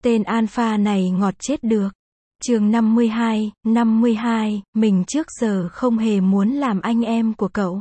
Tên alpha này ngọt chết được. Chương 52, mình trước giờ không hề muốn làm anh em của cậu.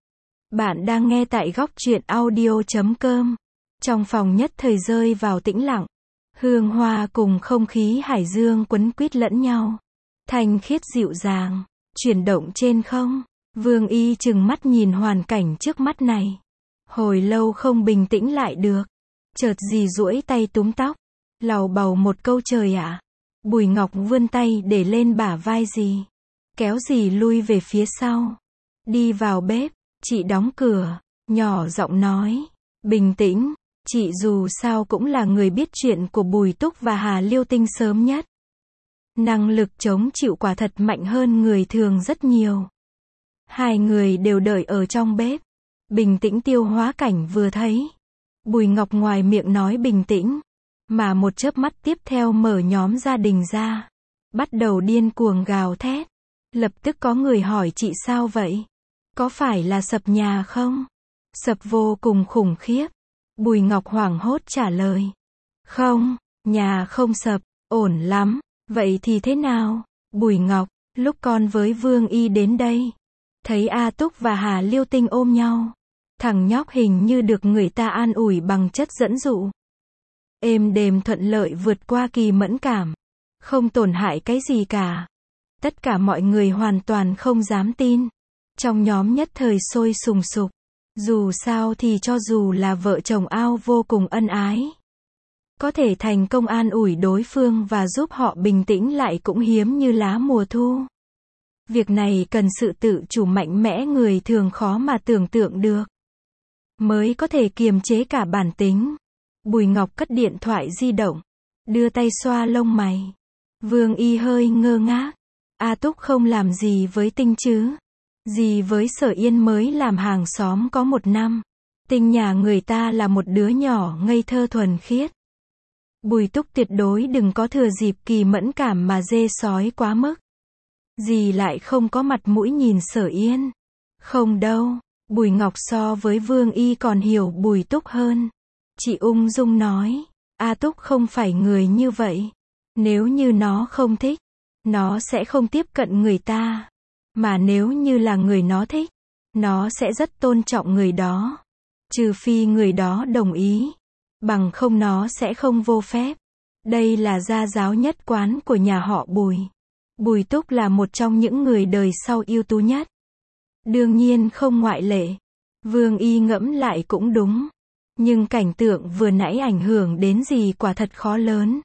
Bạn đang nghe tại góc truyện audio.com. Trong phòng nhất thời rơi vào tĩnh lặng. Hương hoa cùng không khí hải dương quấn quýt lẫn nhau. Thanh khiết dịu dàng, chuyển động trên không. Vương Y trừng mắt nhìn hoàn cảnh trước mắt này. Hồi lâu không bình tĩnh lại được. Chợt dì duỗi tay túm tóc. Lầu bầu một câu trời ạ. Bùi Ngọc vươn tay để lên bả vai dì. Kéo dì lui về phía sau. Đi vào bếp, chị đóng cửa, nhỏ giọng nói. Bình tĩnh, chị dù sao cũng là người biết chuyện của Bùi Túc và Hà Liêu Tinh sớm nhất. Năng lực chống chịu quả thật mạnh hơn người thường rất nhiều. Hai người đều đợi ở trong bếp. Bình tĩnh tiêu hóa cảnh vừa thấy. Bùi Ngọc ngoài miệng nói bình tĩnh. Mà một chớp mắt tiếp theo mở nhóm gia đình ra. Bắt đầu điên cuồng gào thét. Lập tức có người hỏi chị sao vậy? Có phải là sập nhà không? Sập vô cùng khủng khiếp. Bùi Ngọc hoảng hốt trả lời. Không, nhà không sập, ổn lắm. Vậy thì thế nào? Bùi Ngọc, lúc con với Vương Y đến đây. Thấy A Túc và Hà Liêu Tinh ôm nhau. Thằng nhóc hình như được người ta an ủi bằng chất dẫn dụ. Êm đềm thuận lợi vượt qua kỳ mẫn cảm. Không tổn hại cái gì cả. Tất cả mọi người hoàn toàn không dám tin. Trong nhóm nhất thời sôi sùng sục. Dù sao thì cho dù là vợ chồng ao vô cùng ân ái. Có thể thành công an ủi đối phương và giúp họ bình tĩnh lại cũng hiếm như lá mùa thu. Việc này cần sự tự chủ mạnh mẽ người thường khó mà tưởng tượng được. Mới có thể kiềm chế cả bản tính. Bùi Ngọc cất điện thoại di động. Đưa tay xoa lông mày. Vương Y hơi ngơ ngác. A Túc không làm gì với Tinh chứ. Dì với Sở Yên mới làm hàng xóm có 1 năm. Tinh nhà người ta là một đứa nhỏ ngây thơ thuần khiết. Bùi Túc tuyệt đối đừng có thừa dịp kỳ mẫn cảm mà dê sói quá mức. Dì lại không có mặt mũi nhìn Sở Yên. Không đâu. Bùi Ngọc so với Vương Y còn hiểu Bùi Túc hơn. Chị ung dung nói. A Túc không phải người như vậy. Nếu như nó không thích, nó sẽ không tiếp cận người ta. Mà nếu như là người nó thích, nó sẽ rất tôn trọng người đó. Trừ phi người đó đồng ý. Bằng không nó sẽ không vô phép. Đây là gia giáo nhất quán của nhà họ Bùi. Bùi Túc là một trong những người đời sau ưu tú nhất. Đương nhiên không ngoại lệ. Vương Y ngẫm lại cũng đúng. Nhưng cảnh tượng vừa nãy ảnh hưởng đến dì quả thật khó lớn.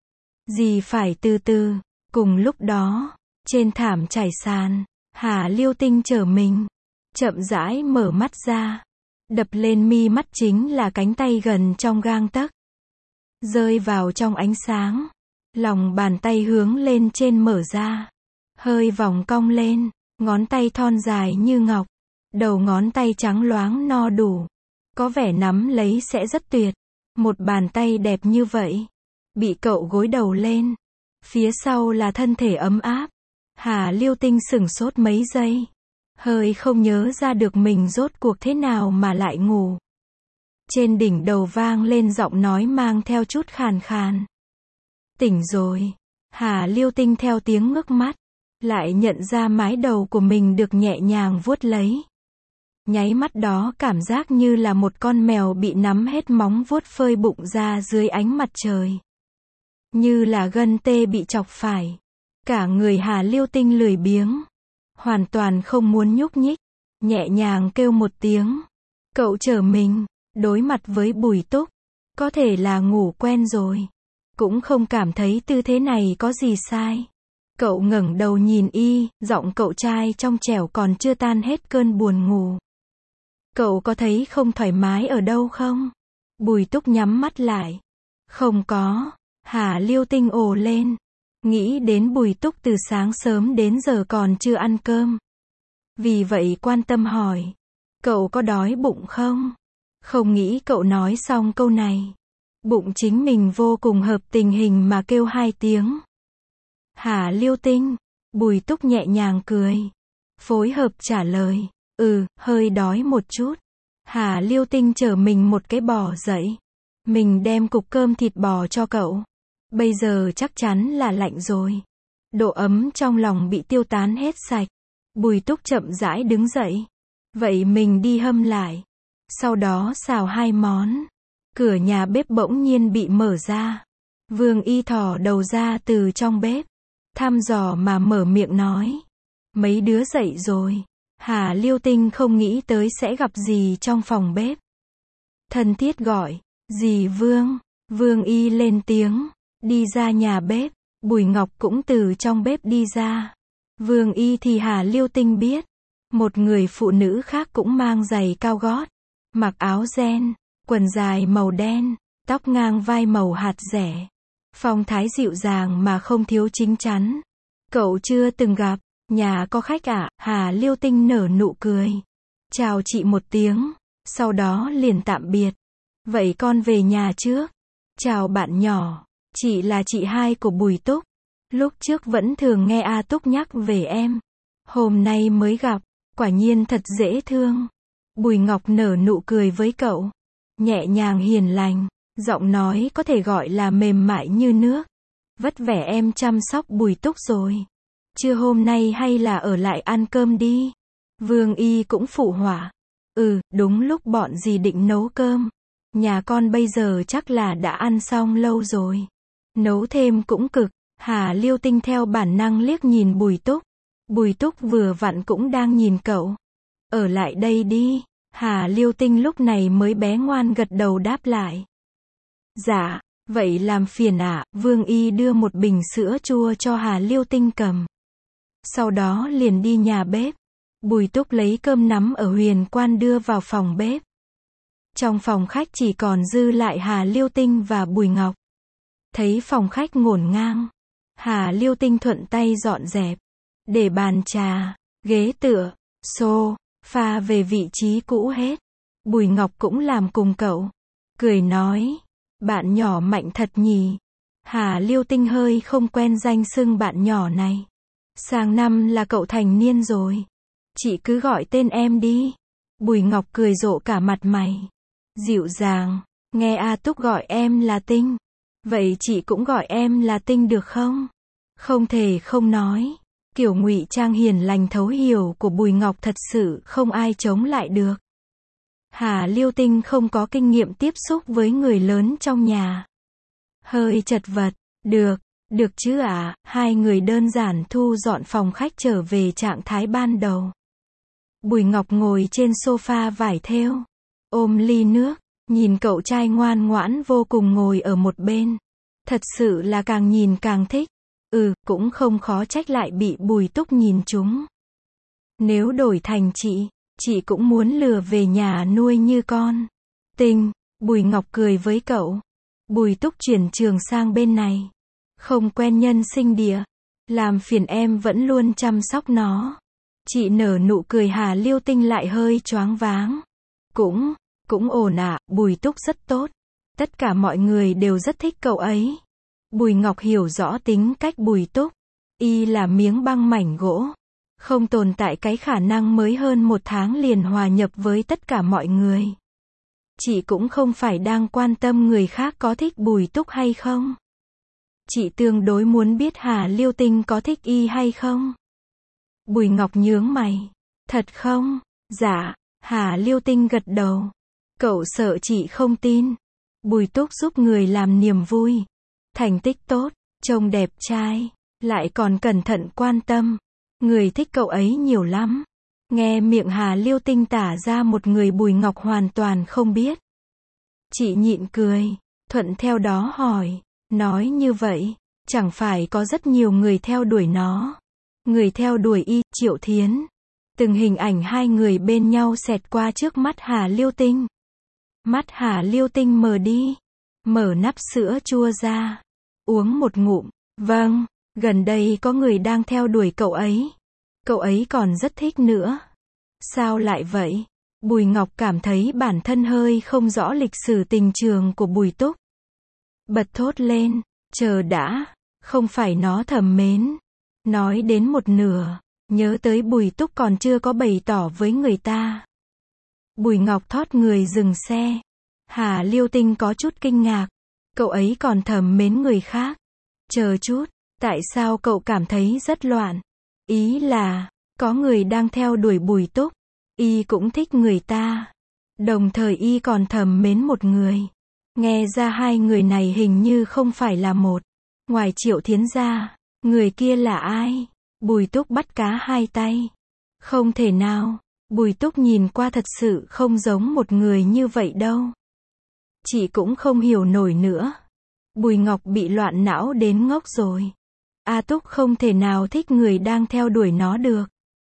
Dì phải từ từ. Cùng lúc đó, trên thảm trải sàn, Hà Liêu Tinh trở mình. Chậm rãi mở mắt ra. Đập lên mi mắt chính là cánh tay gần trong gang tấc. Rơi vào trong ánh sáng. Lòng bàn tay hướng lên trên mở ra. Hơi vòng cong lên. Ngón tay thon dài như ngọc. Đầu ngón tay trắng loáng no đủ. Có vẻ nắm lấy sẽ rất tuyệt. Một bàn tay đẹp như vậy. Bị cậu gối đầu lên. Phía sau là thân thể ấm áp. Hà Liêu Tinh sửng sốt mấy giây. Hơi không nhớ ra được mình rốt cuộc thế nào mà lại ngủ. Trên đỉnh đầu vang lên giọng nói mang theo chút khàn khàn. Tỉnh rồi. Hà Liêu Tinh theo tiếng ngước mắt. Lại nhận ra mái đầu của mình được nhẹ nhàng vuốt lấy. Nháy mắt đó cảm giác như là một con mèo bị nắm hết móng vuốt phơi bụng ra dưới ánh mặt trời. Như là gân tê bị chọc phải. Cả người Hà Liêu Tinh lười biếng. Hoàn toàn không muốn nhúc nhích. Nhẹ nhàng kêu một tiếng. Cậu trở mình. Đối mặt với Bùi Túc. Có thể là ngủ quen rồi. Cũng không cảm thấy tư thế này có gì sai. Cậu ngẩng đầu nhìn y. Giọng cậu trai trong trẻo còn chưa tan hết cơn buồn ngủ. Cậu có thấy không thoải mái ở đâu không? Bùi Túc nhắm mắt lại. Không có. Hà Liêu Tinh ồ lên. Nghĩ đến Bùi Túc từ sáng sớm đến giờ còn chưa ăn cơm. Vì vậy quan tâm hỏi. Cậu có đói bụng không? Không nghĩ cậu nói xong câu này. Bụng chính mình vô cùng hợp tình hình mà kêu 2 tiếng. Hà Liêu Tinh. Bùi Túc nhẹ nhàng cười. Phối hợp trả lời. Hơi đói một chút. Hà Liêu Tinh chở mình một cái bò dậy. Mình đem cục cơm thịt bò cho cậu. Bây giờ chắc chắn là lạnh rồi. Độ ấm trong lòng bị tiêu tán hết sạch. Bùi Túc chậm rãi đứng dậy. Vậy mình đi hâm lại. Sau đó xào 2 món. Cửa nhà bếp bỗng nhiên bị mở ra. Vương Y thò đầu ra từ trong bếp. Thăm dò mà mở miệng nói. Mấy đứa dậy rồi. Hà Liêu Tinh không nghĩ tới sẽ gặp dì trong phòng bếp. Thân thiết gọi. Dì Vương. Vương Y lên tiếng. Đi ra nhà bếp. Bùi Ngọc cũng từ trong bếp đi ra. Vương Y thì Hà Liêu Tinh biết. Một người phụ nữ khác cũng mang giày cao gót. Mặc áo ren. Quần dài màu đen. Tóc ngang vai màu hạt dẻ. Phong thái dịu dàng mà không thiếu chín chắn. Cậu chưa từng gặp. Nhà có khách à? Hà Liêu Tinh nở nụ cười. Chào chị một tiếng. Sau đó liền tạm biệt. Vậy con về nhà trước. Chào bạn nhỏ. Chị là chị hai của Bùi Túc. Lúc trước vẫn thường nghe A Túc nhắc về em. Hôm nay mới gặp. Quả nhiên thật dễ thương. Bùi Ngọc nở nụ cười với cậu. Nhẹ nhàng hiền lành. Giọng nói có thể gọi là mềm mại như nước. Vất vả em chăm sóc Bùi Túc rồi. Trưa hôm nay hay là ở lại ăn cơm đi. Vương Y cũng phụ họa. Đúng lúc bọn dì định nấu cơm. Nhà con bây giờ chắc là đã ăn xong lâu rồi. Nấu thêm cũng cực. Hà Liêu Tinh theo bản năng liếc nhìn Bùi Túc. Bùi Túc vừa vặn cũng đang nhìn cậu. Ở lại đây đi. Hà Liêu Tinh lúc này mới bé ngoan gật đầu đáp lại. Dạ, vậy làm phiền ạ. Vương Y đưa một bình sữa chua cho Hà Liêu Tinh cầm. Sau đó liền đi nhà bếp. Bùi Túc lấy cơm nắm ở Huyền Quan đưa vào phòng bếp. Trong phòng khách chỉ còn dư lại Hà Liêu Tinh và Bùi Ngọc. Thấy phòng khách ngổn ngang. Hà Liêu Tinh thuận tay dọn dẹp. Để bàn trà, ghế tựa, sofa về vị trí cũ hết. Bùi Ngọc cũng làm cùng cậu. Cười nói. Bạn nhỏ mạnh thật nhỉ. Hà Liêu Tinh hơi không quen danh xưng bạn nhỏ này. Sang năm là cậu thành niên rồi. Chị cứ gọi tên em đi. Bùi Ngọc cười rộ cả mặt mày. Dịu dàng. Nghe A Túc gọi em là Tinh. Vậy chị cũng gọi em là Tinh được không? Không thể không nói. Kiểu ngụy trang hiền lành thấu hiểu của Bùi Ngọc thật sự không ai chống lại được. Hà Liêu Tinh không có kinh nghiệm tiếp xúc với người lớn trong nhà. Hơi chật vật. Được chứ ạ. Hai người đơn giản thu dọn phòng khách trở về trạng thái ban đầu. Bùi Ngọc ngồi trên sofa vải thêu. Ôm ly nước. Nhìn cậu trai ngoan ngoãn vô cùng ngồi ở một bên. Thật sự là càng nhìn càng thích. Cũng không khó trách lại bị Bùi Túc nhìn trúng. Nếu đổi thành chị cũng muốn lừa về nhà nuôi như con. Tinh, Bùi Ngọc cười với cậu. Bùi Túc chuyển trường sang bên này. Không quen nhân sinh địa. Làm phiền em vẫn luôn chăm sóc nó. Chị nở nụ cười. Hà Liêu Tinh lại hơi choáng váng. Cũng ổn ạ. Bùi Túc rất tốt. Tất cả mọi người đều rất thích cậu ấy. Bùi Ngọc hiểu rõ tính cách Bùi Túc. Y là miếng băng mảnh gỗ. Không tồn tại cái khả năng mới hơn 1 tháng liền hòa nhập với tất cả mọi người. Chị cũng không phải đang quan tâm người khác có thích Bùi Túc hay không. Chị tương đối muốn biết Hà Liêu Tinh có thích Y hay không. Bùi Ngọc nhướng mày. Thật không? Dạ. Hà Liêu Tinh gật đầu. Cậu sợ chị không tin. Bùi Túc giúp người làm niềm vui. Thành tích tốt, trông đẹp trai, lại còn cẩn thận quan tâm. Người thích cậu ấy nhiều lắm. Nghe miệng Hà Liêu Tinh tả ra một người Bùi Ngọc hoàn toàn không biết. Chị nhịn cười, thuận theo đó hỏi. Nói như vậy, chẳng phải có rất nhiều người theo đuổi nó. Người theo đuổi Y, Triệu Thiến. Từng hình ảnh hai người bên nhau xẹt qua trước mắt Hà Liêu Tinh. Mắt Hà Liêu Tinh mờ đi. Mở nắp sữa chua ra. Uống một ngụm. Vâng, gần đây có người đang theo đuổi cậu ấy. Cậu ấy còn rất thích nữa. Sao lại vậy? Bùi Ngọc cảm thấy bản thân hơi không rõ lịch sử tình trường của Bùi Túc. Bật thốt lên. Chờ đã. Không phải nó thầm mến. Nói đến một nửa. Nhớ tới Bùi Túc còn chưa có bày tỏ với người ta. Bùi Ngọc thót người dừng xe. Hà Liêu Tinh có chút kinh ngạc. Cậu ấy còn thầm mến người khác. Chờ chút, tại sao cậu cảm thấy rất loạn? Ý là, có người đang theo đuổi Bùi Túc. Y cũng thích người ta. Đồng thời y còn thầm mến một người. Nghe ra hai người này hình như không phải là một. Ngoài Triệu Thiến ra, người kia là ai? Bùi Túc bắt cá hai tay. Không thể nào, Bùi Túc nhìn qua thật sự không giống một người như vậy đâu. Chị cũng không hiểu nổi nữa. Bùi Ngọc bị loạn não đến ngốc rồi. A Túc không thể nào thích người đang theo đuổi nó được.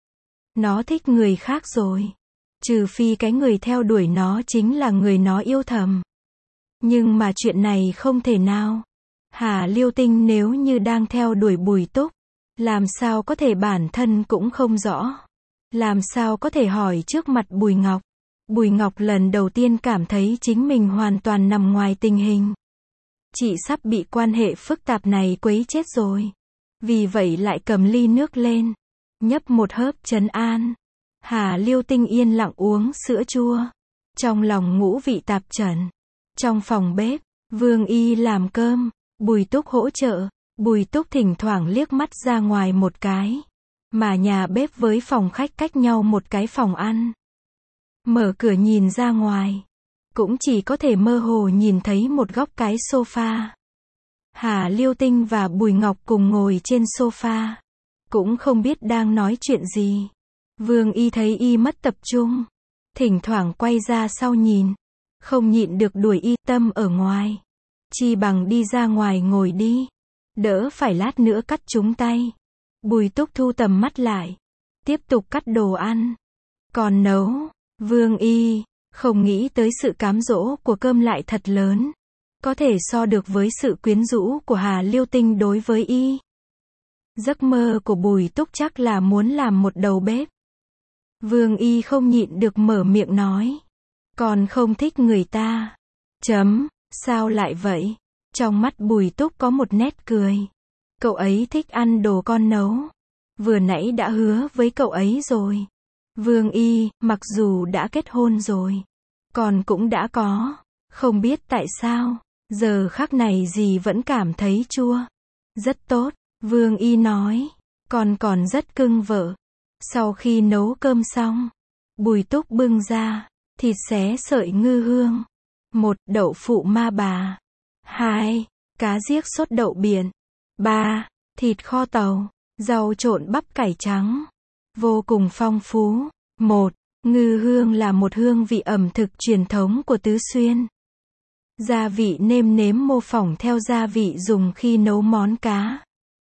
Nó thích người khác rồi. Trừ phi cái người theo đuổi nó chính là người nó yêu thầm. Nhưng mà chuyện này không thể nào. Hà Liêu Tinh nếu như đang theo đuổi Bùi Túc, làm sao có thể bản thân cũng không rõ. Làm sao có thể hỏi trước mặt Bùi Ngọc. Bùi Ngọc lần đầu tiên cảm thấy chính mình hoàn toàn nằm ngoài tình hình. Chị sắp bị quan hệ phức tạp này quấy chết rồi. Vì vậy lại cầm ly nước lên, nhấp một hớp trấn an. Hà Liêu Tinh yên lặng uống sữa chua. Trong lòng ngũ vị tạp trần. Trong phòng bếp, Vương Y làm cơm, Bùi Túc hỗ trợ. Bùi Túc thỉnh thoảng liếc mắt ra ngoài một cái. Mà nhà bếp với phòng khách cách nhau một cái phòng ăn. Mở cửa nhìn ra ngoài, cũng chỉ có thể mơ hồ nhìn thấy một góc cái sofa. Hà Liêu Tinh và Bùi Ngọc cùng ngồi trên sofa. Cũng không biết đang nói chuyện gì. Vương Y thấy y mất tập trung. Thỉnh thoảng quay ra sau nhìn. Không nhịn được đuổi y tâm ở ngoài. Chi bằng đi ra ngoài ngồi đi. Đỡ phải lát nữa cắt trúng tay. Bùi Túc thu tầm mắt lại. Tiếp tục cắt đồ ăn. Còn nấu. Vương Y không nghĩ tới sự cám dỗ của cơm lại thật lớn. Có thể so được với sự quyến rũ của Hà Liêu Tinh đối với y. Giấc mơ của Bùi Túc chắc là muốn làm một đầu bếp. Vương Y không nhịn được mở miệng nói. Còn không thích người ta. Sao lại vậy? Trong mắt Bùi Túc có một nét cười. Cậu ấy thích ăn đồ con nấu. Vừa nãy đã hứa với cậu ấy rồi. Vương Y, mặc dù đã kết hôn rồi, còn cũng đã có. Không biết tại sao, giờ khắc này gì vẫn cảm thấy chua. Rất tốt, Vương Y nói. Còn rất cưng vợ. Sau khi nấu cơm xong, Bùi Túc bưng ra. Thịt xé sợi ngư hương. 1. Đậu phụ ma bà. 2. Cá giếc sốt đậu biển. 3. Thịt kho tàu. Rau trộn bắp cải trắng. Vô cùng phong phú. 1. Ngư hương là một hương vị ẩm thực truyền thống của Tứ Xuyên. Gia vị nêm nếm mô phỏng theo gia vị dùng khi nấu món cá.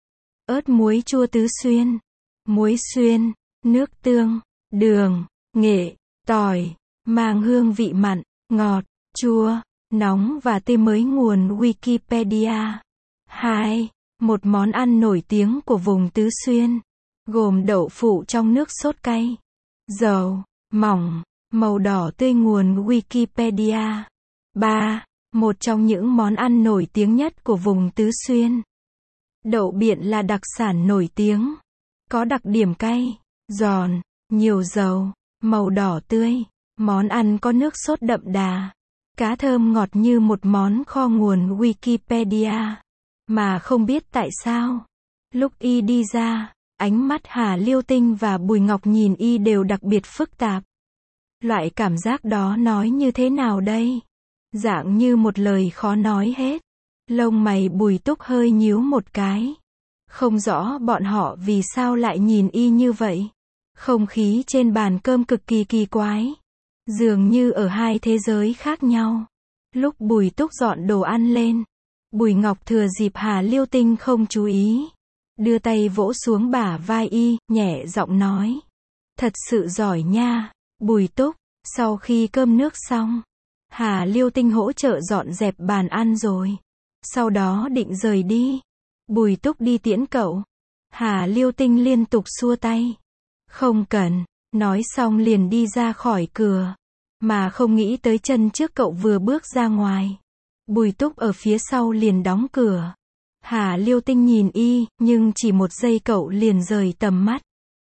Ớt muối chua Tứ Xuyên. Muối xuyên, nước tương, đường, nghệ, tỏi, mang hương vị mặn, ngọt, chua, nóng và tươi mới nguồn Wikipedia. 2. Một món ăn nổi tiếng của vùng Tứ Xuyên. Gồm đậu phụ trong nước sốt cay. Dầu, mỏng, màu đỏ tươi nguồn Wikipedia. 3. Một trong những món ăn nổi tiếng nhất của vùng Tứ Xuyên. Đậu biển là đặc sản nổi tiếng. Có đặc điểm cay, giòn, nhiều dầu, màu đỏ tươi. Món ăn có nước sốt đậm đà. Cá thơm ngọt như một món kho nguồn Wikipedia. Mà không biết tại sao, lúc y đi ra, ánh mắt Hà Liêu Tinh và Bùi Ngọc nhìn y đều đặc biệt phức tạp. Loại cảm giác đó nói như thế nào đây? Dạng như một lời khó nói hết. Lông mày Bùi Túc hơi nhíu một cái. Không rõ bọn họ vì sao lại nhìn y như vậy. Không khí trên bàn cơm cực kỳ kỳ quái. Dường như ở hai thế giới khác nhau. Lúc Bùi Túc dọn đồ ăn lên, Bùi Ngọc thừa dịp Hà Liêu Tinh không chú ý, đưa tay vỗ xuống bả vai y, nhẹ giọng nói. Thật sự giỏi nha, Bùi Túc. Sau khi cơm nước xong, Hà Liêu Tinh hỗ trợ dọn dẹp bàn ăn rồi. Sau đó định rời đi. Bùi Túc đi tiễn cậu. Hà Liêu Tinh liên tục xua tay. Không cần, nói xong liền đi ra khỏi cửa. Mà không nghĩ tới chân trước cậu vừa bước ra ngoài. Bùi Túc ở phía sau liền đóng cửa. Hà Liêu Tinh nhìn y, nhưng chỉ một giây cậu liền rời tầm mắt.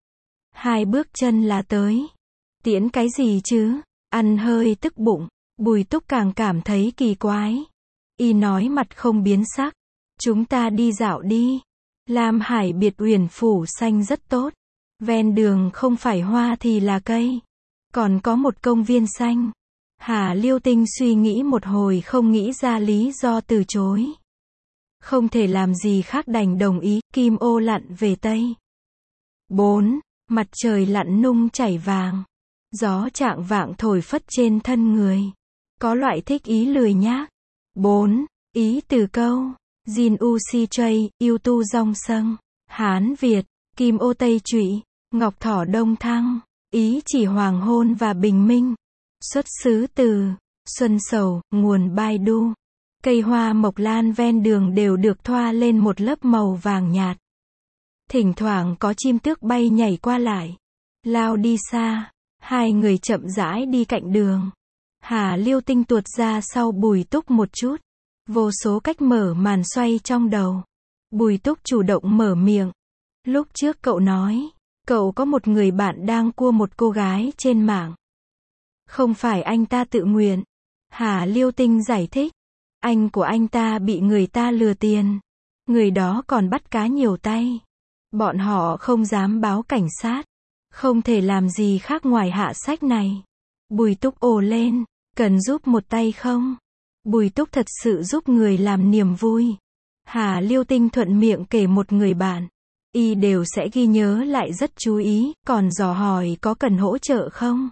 2 bước chân là tới. Tiễn cái gì chứ? Ăn hơi tức bụng. Bùi Túc càng cảm thấy kỳ quái. Y nói mặt không biến sắc. Chúng ta đi dạo đi. Lam Hải biệt uyển phủ xanh rất tốt. Ven đường không phải hoa thì là cây. Còn có một công viên xanh. Hà Liêu Tinh suy nghĩ một hồi không nghĩ ra lý do từ chối. Không thể làm gì khác đành đồng ý, kim ô lặn về Tây. 4. Mặt trời lặn nung chảy vàng. Gió chạng vạng thổi phất trên thân người. Có loại thích ý lười nhác. 4. Ý từ câu. Jin U Si Chay, Yêu Tu Dong Sâng. Hán Việt, Kim ô Tây Trụy, Ngọc Thỏ Đông Thăng. Ý chỉ hoàng hôn và bình minh. Xuất xứ từ Xuân Sầu, nguồn Baidu. Cây hoa mộc lan ven đường đều được thoa lên một lớp màu vàng nhạt. Thỉnh thoảng có chim tước bay nhảy qua lại. Lao đi xa. Hai người chậm rãi đi cạnh đường. Hà Liêu Tinh tuột ra sau Bùi Túc một chút. Vô số cách mở màn xoay trong đầu. Bùi Túc chủ động mở miệng. Lúc trước cậu nói, cậu có một người bạn đang cua một cô gái trên mạng. Không phải anh ta tự nguyện. Hà Liêu Tinh giải thích. Anh của anh ta bị người ta lừa tiền. Người đó còn bắt cá nhiều tay. Bọn họ không dám báo cảnh sát. Không thể làm gì khác ngoài hạ sách này. Bùi Túc ồ lên. Cần giúp một tay không? Bùi Túc thật sự giúp người làm niềm vui. Hà Liêu Tinh thuận miệng kể một người bạn. Y đều sẽ ghi nhớ lại rất chú ý, còn dò hỏi có cần hỗ trợ không?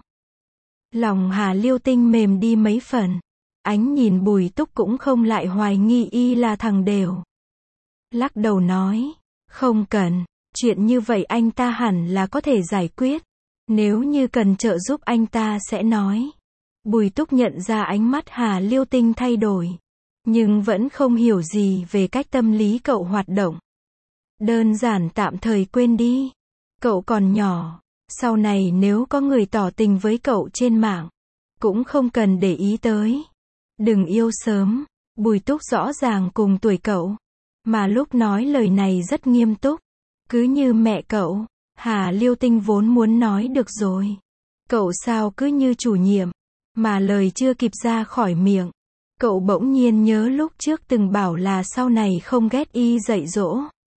Lòng Hà Liêu Tinh mềm đi mấy phần. Ánh nhìn Bùi Túc cũng không lại hoài nghi Y là thằng đều. Lắc đầu nói, không cần, chuyện như vậy anh ta hẳn là có thể giải quyết. Nếu như cần trợ giúp anh ta sẽ nói. Bùi Túc nhận ra ánh mắt Hà Liêu Tinh thay đổi. Nhưng vẫn không hiểu gì về cách tâm lý cậu hoạt động. Đơn giản tạm thời quên đi. Cậu còn nhỏ. Sau này nếu có người tỏ tình với cậu trên mạng, cũng không cần để ý tới. Đừng yêu sớm. Bùi Túc rõ ràng cùng tuổi cậu. Mà lúc nói lời này rất nghiêm túc. Cứ như mẹ cậu. Hà Liêu Tinh vốn muốn nói được rồi. Cậu sao cứ như chủ nhiệm. Mà lời chưa kịp ra khỏi miệng. Cậu bỗng nhiên nhớ lúc trước từng bảo là sau này không ghét Y dạy dỗ.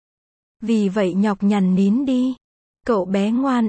Vì vậy nhọc nhằn nín đi. Cậu bé ngoan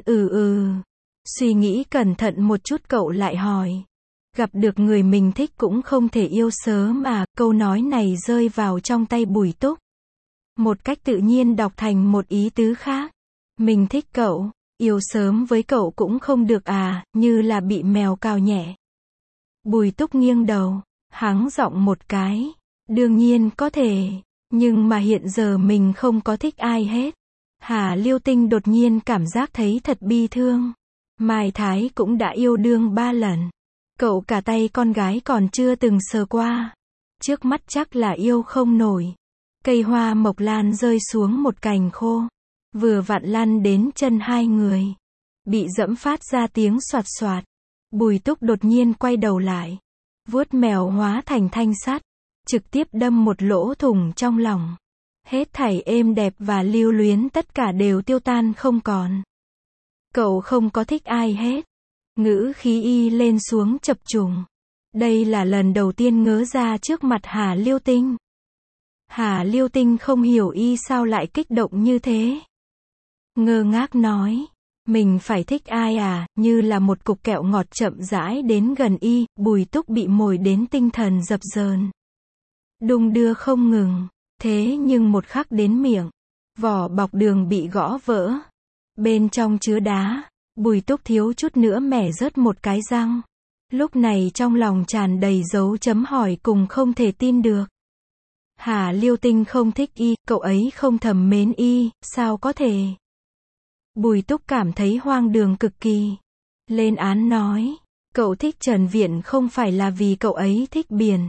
Suy nghĩ cẩn thận một chút cậu lại hỏi. Gặp được người mình thích cũng không thể yêu sớm à? Câu nói này rơi vào trong tay Bùi Túc. Một cách tự nhiên đọc thành một ý tứ khác. Mình thích cậu, yêu sớm với cậu cũng không được à, như là bị mèo cào nhẹ. Bùi Túc nghiêng đầu, hắng giọng một cái. Đương nhiên có thể, nhưng mà hiện giờ mình không có thích ai hết. Hà Liêu Tinh đột nhiên cảm giác thấy thật bi thương. Mai Thái cũng đã yêu đương 3 lần. Cậu cả tay con gái còn chưa từng sờ qua. Trước mắt chắc là yêu không nổi. Cây hoa mộc lan rơi xuống một cành khô. Vừa vặn lăn đến chân hai người. Bị dẫm phát ra tiếng xoạt xoạt. Bùi Túc đột nhiên quay đầu lại. Vuốt mèo hóa thành thanh sắt. Trực tiếp đâm một lỗ thủng trong lòng. Hết thảy êm đẹp và lưu luyến tất cả đều tiêu tan không còn. Cậu không có thích ai hết. Ngữ khí Y lên xuống chập trùng. Đây là lần đầu tiên ngớ ra trước mặt Hà Liêu Tinh. Hà Liêu Tinh không hiểu Y sao lại kích động như thế. Ngơ ngác nói. Mình phải thích ai à? Như là một cục kẹo ngọt chậm rãi đến gần Y. Bùi Túc bị mồi đến tinh thần dập dờn. Đung đưa không ngừng. Thế nhưng một khắc đến miệng. Vỏ bọc đường bị gõ vỡ. Bên trong chứa đá. Bùi Túc thiếu chút nữa mẻ rớt một cái răng. Lúc này trong lòng tràn đầy dấu chấm hỏi cùng không thể tin được. Hà Liêu Tinh không thích Y, cậu ấy không thầm mến Y, sao có thể? Bùi Túc cảm thấy hoang đường cực kỳ. Lên án nói, cậu thích Trần Viễn không phải là vì cậu ấy thích biển.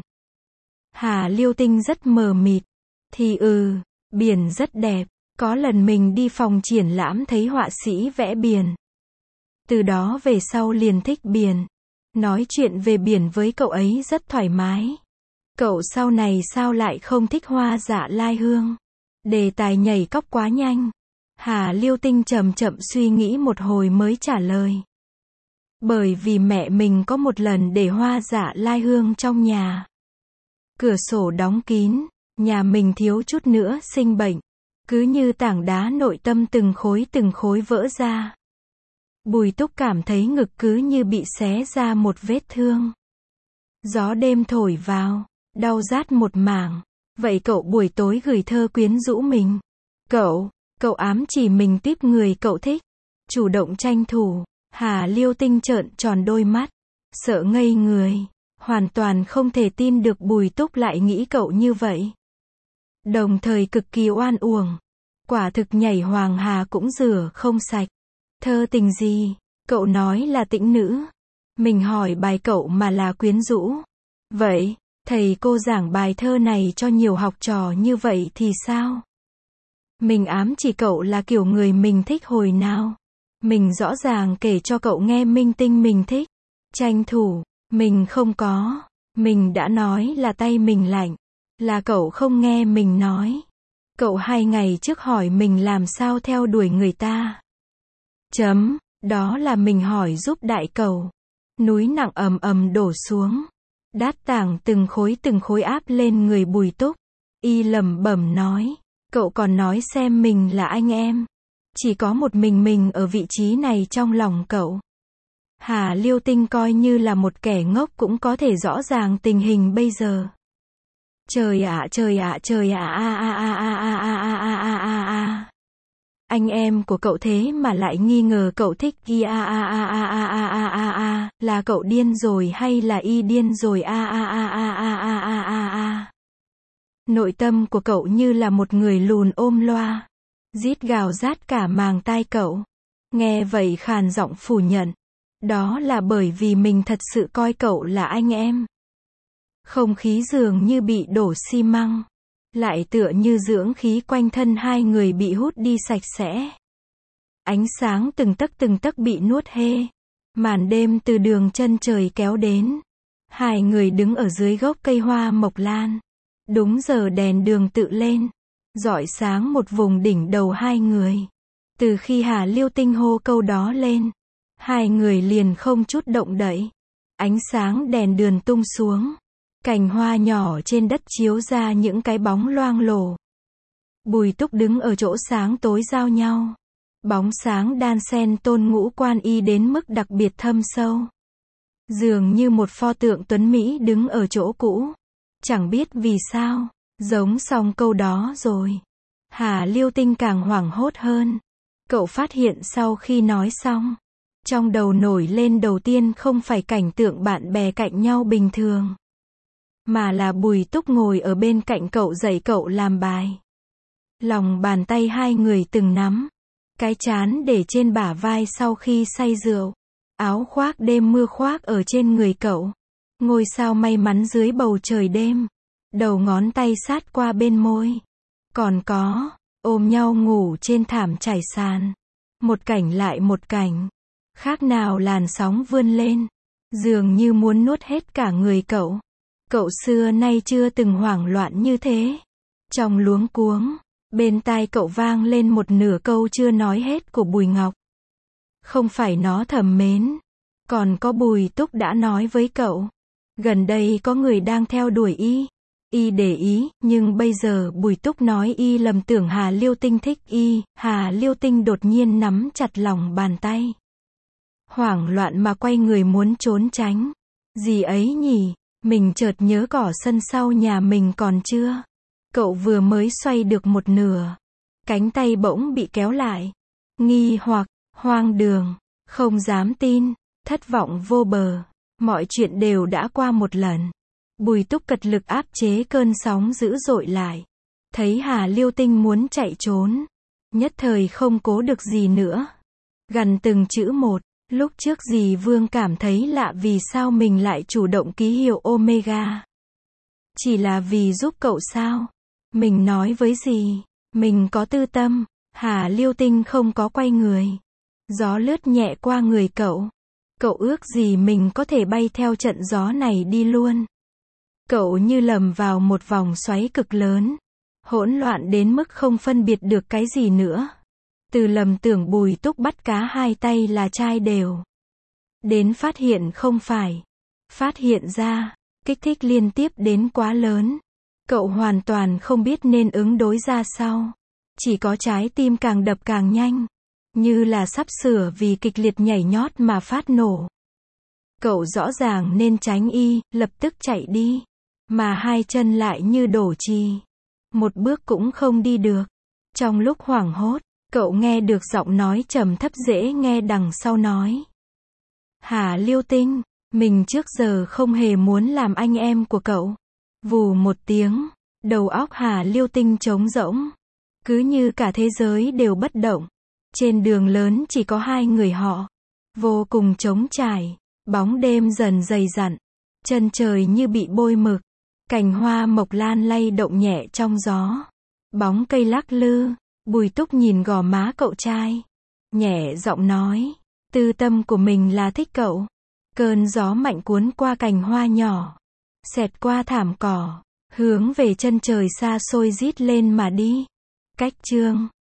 Hà Liêu Tinh rất mờ mịt. Thì biển rất đẹp. Có lần mình đi phòng triển lãm thấy họa sĩ vẽ biển. Từ đó về sau liền thích biển. Nói chuyện về biển với cậu ấy rất thoải mái. Cậu sau này sao lại không thích Hoa Dạ Lai Hương? Đề tài nhảy cóc quá nhanh. Hà Liêu Tinh chậm chậm suy nghĩ một hồi mới trả lời. Bởi vì mẹ mình có một lần để Hoa Dạ Lai Hương trong nhà. Cửa sổ đóng kín, nhà mình thiếu chút nữa sinh bệnh. Cứ như tảng đá nội tâm từng khối vỡ ra. Bùi Túc cảm thấy ngực cứ như bị xé ra một vết thương. Gió đêm thổi vào, đau rát một mảng. Vậy cậu buổi tối gửi thơ quyến rũ mình. Cậu ám chỉ mình tiếp người cậu thích. Chủ động tranh thủ. Hà Liêu Tinh trợn tròn đôi mắt. Sợ ngây người. Hoàn toàn không thể tin được Bùi Túc lại nghĩ cậu như vậy. Đồng thời cực kỳ oan uổng. Quả thực nhảy hoàng hà cũng rửa không sạch. Thơ tình gì? Cậu nói là tĩnh nữ. Mình hỏi bài cậu mà là quyến rũ. Vậy, thầy cô giảng bài thơ này cho nhiều học trò như vậy thì sao? Mình ám chỉ cậu là kiểu người mình thích hồi nào? Mình rõ ràng kể cho cậu nghe minh tinh mình thích. Tranh thủ, mình không có. Mình đã nói là tay mình lạnh. Là cậu không nghe mình nói. Cậu 2 ngày trước hỏi mình làm sao theo đuổi người ta. Đó là mình hỏi giúp đại cầu. Núi nặng ầm ầm đổ xuống. Đát tảng từng khối áp lên người Bùi Túc. Y lẩm bẩm nói. Cậu còn nói xem mình là anh em. Chỉ có một mình ở vị trí này trong lòng cậu. Hà Liêu Tinh coi như là một kẻ ngốc cũng có thể rõ ràng tình hình bây giờ. Trời ạ. Anh em của cậu thế mà lại nghi ngờ cậu thích Y là cậu điên rồi hay là Y điên rồi Nội tâm của cậu như là một người lùn ôm loa. Rít gào rát cả màng tai cậu. Nghe vậy khàn giọng phủ nhận. Đó là bởi vì mình thật sự coi cậu là anh em. Không khí dường như bị đổ xi măng. Lại tựa như dưỡng khí quanh thân hai người bị hút đi sạch sẽ. Ánh sáng từng tấc bị nuốt hê. Màn đêm từ đường chân trời kéo đến. Hai người đứng ở dưới gốc cây hoa mộc lan. Đúng giờ đèn đường tự lên. Rọi sáng một vùng đỉnh đầu hai người. Từ khi Hà Liêu Tinh hô câu đó lên. Hai người liền không chút động đậy. Ánh sáng đèn đường tung xuống. Cành hoa nhỏ trên đất chiếu ra những cái bóng loang lổ. Bùi Túc đứng ở chỗ sáng tối giao nhau. Bóng sáng đan xen tôn ngũ quan y đến mức đặc biệt thâm sâu. Dường như một pho tượng tuấn Mỹ đứng ở chỗ cũ. Chẳng biết vì sao, giống xong câu đó rồi. Hà Liêu Tinh càng hoảng hốt hơn. Cậu phát hiện sau khi nói xong. Trong đầu nổi lên đầu tiên không phải cảnh tượng bạn bè cạnh nhau bình thường. Mà là Bùi Túc ngồi ở bên cạnh cậu dạy cậu làm bài. Lòng bàn tay hai người từng nắm. Cái trán để trên bả vai sau khi say rượu. Áo khoác đêm mưa khoác ở trên người cậu. Ngôi sao may mắn dưới bầu trời đêm. Đầu ngón tay sát qua bên môi. Còn có, ôm nhau ngủ trên thảm trải sàn. Một cảnh lại một cảnh. Khác nào làn sóng vươn lên. Dường như muốn nuốt hết cả người cậu. Cậu xưa nay chưa từng hoảng loạn như thế. Trong luống cuống, bên tai cậu vang lên một nửa câu chưa nói hết của Bùi Ngọc. Không phải nó thầm mến. Còn có Bùi Túc đã nói với cậu. Gần đây có người đang theo đuổi Y. Y để ý, nhưng bây giờ Bùi Túc nói Y lầm tưởng Hà Liêu Tinh thích Y. Hà Liêu Tinh đột nhiên nắm chặt lòng bàn tay. Hoảng loạn mà quay người muốn trốn tránh. Gì ấy nhỉ? Mình chợt nhớ cỏ sân sau nhà mình còn chưa. Cậu vừa mới xoay được một nửa. Cánh tay bỗng bị kéo lại. Nghi hoặc, hoang đường, không dám tin, thất vọng vô bờ. Mọi chuyện đều đã qua một lần. Bùi Túc cật lực áp chế cơn sóng dữ dội lại. Thấy Hà Liêu Tinh muốn chạy trốn. Nhất thời không cố được gì nữa. Gằn từng chữ một. Lúc trước dì Vương cảm thấy lạ vì sao mình lại chủ động ký hiệu Omega. Chỉ là vì giúp cậu sao? Mình nói với dì, mình có tư tâm. Hà Liêu Tinh không có quay người. Gió lướt nhẹ qua người cậu. Cậu ước gì mình có thể bay theo trận gió này đi luôn. Cậu như lầm vào một vòng xoáy cực lớn. Hỗn loạn đến mức không phân biệt được cái gì nữa. Từ lầm tưởng Bùi Túc bắt cá hai tay là chai đều. Đến phát hiện không phải. Phát hiện ra, Kích thích liên tiếp đến quá lớn. Cậu hoàn toàn không biết nên ứng đối ra sao. Chỉ có trái tim càng đập càng nhanh. Như là sắp sửa vì kịch liệt nhảy nhót mà phát nổ. Cậu rõ ràng nên tránh y, lập tức chạy đi. Mà hai chân lại như đổ chì. Một bước cũng không đi được. Trong lúc hoảng hốt, cậu nghe được giọng nói trầm thấp dễ nghe đằng sau nói. Hà Liêu Tinh, mình trước giờ không hề muốn làm anh em của cậu. Vù một tiếng, đầu óc Hà Liêu Tinh trống rỗng. Cứ như cả thế giới đều bất động. Trên đường lớn chỉ có hai người họ. Vô cùng trống trải. Bóng đêm dần dày dặn. Chân trời như bị bôi mực. Cành hoa mộc lan lay động nhẹ trong gió. Bóng cây lắc lư. Bùi Túc nhìn gò má cậu trai. Nhẹ giọng nói. Tư tâm của mình là thích cậu. Cơn gió mạnh cuốn qua cành hoa nhỏ. Xẹt qua thảm cỏ. Hướng về chân trời xa xôi rít lên mà đi. Cách chương